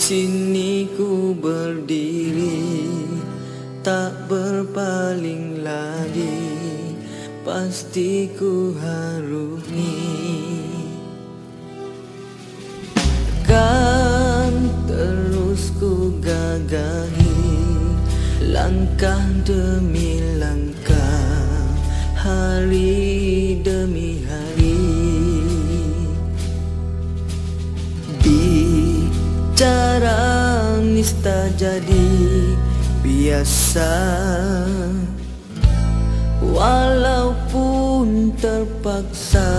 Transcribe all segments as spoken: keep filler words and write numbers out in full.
sini ku berdiri, tak berpaling lagi, pasti ku harungi. Kan terus ku gagahi, langkah demi langkah, hari demi hari. Bicara nista jadi biasa, walaupun terpaksa.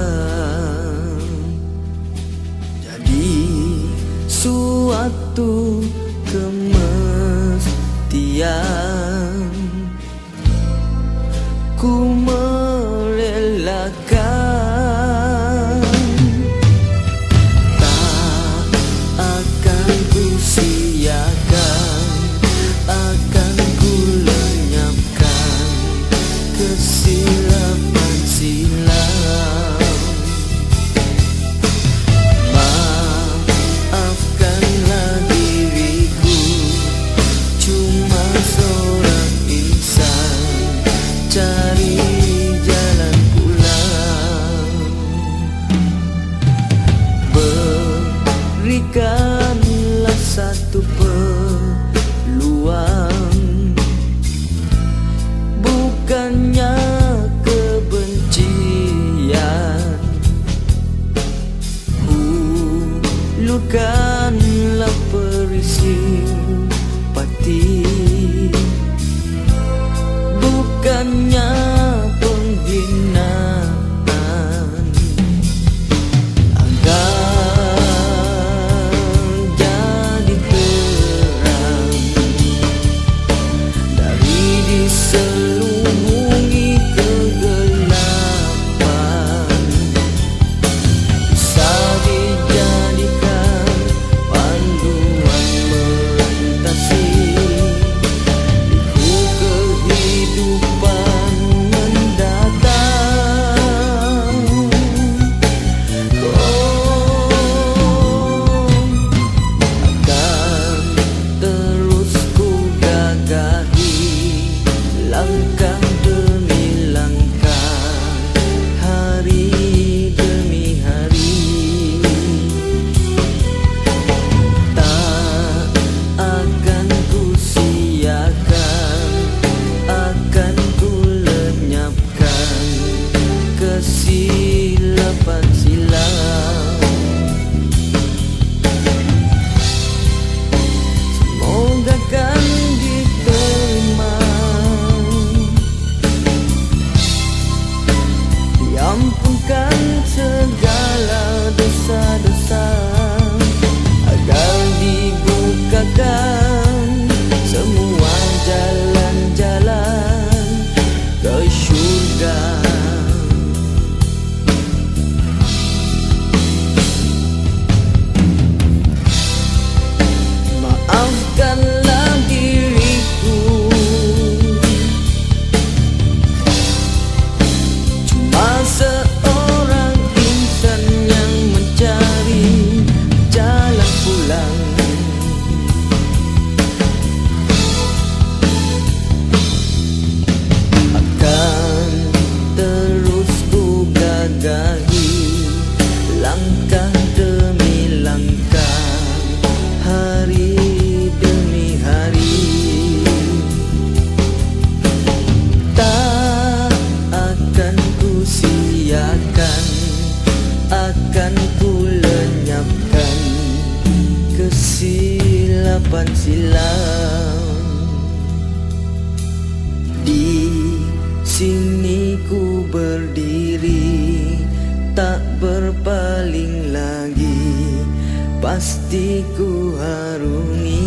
Jadi suatu kemestian ku merelakan. Tak akan ku siakan, akan ku lenyapkan kesilapan silam. Maafkanlah diriku, cuma seorang insan cari jalan pulang. Berikanlah satu peluang, bukannya kebencian. Hulurkanlah perising pati, bukannya penghinaan. Agar jadi terang dari diselubungi kegelapan, bisa dijadikan panduan melintasi liku kehidupan mendatang. Oh, akan terus ku gagahi, langkah demi langkah, hari demi hari. Tak akan ku siakan, akan ku lenyapkan kesilapan silam. Semoga kan diterima, diampunkan segala dosa-dosa, agar dibukakan semua jalan-jalan ke syurga. Maafkanlah diriku, cuma seorang insan yang mencari jalan pulang. Akan terus ku gagahi, langkah demi langkah, hari demi hari. Tak akan ku siakan, akan ku lenyapkan kesilapan silam. Di sini ku berdiri, tak berpaling lagi, pasti ku harungi.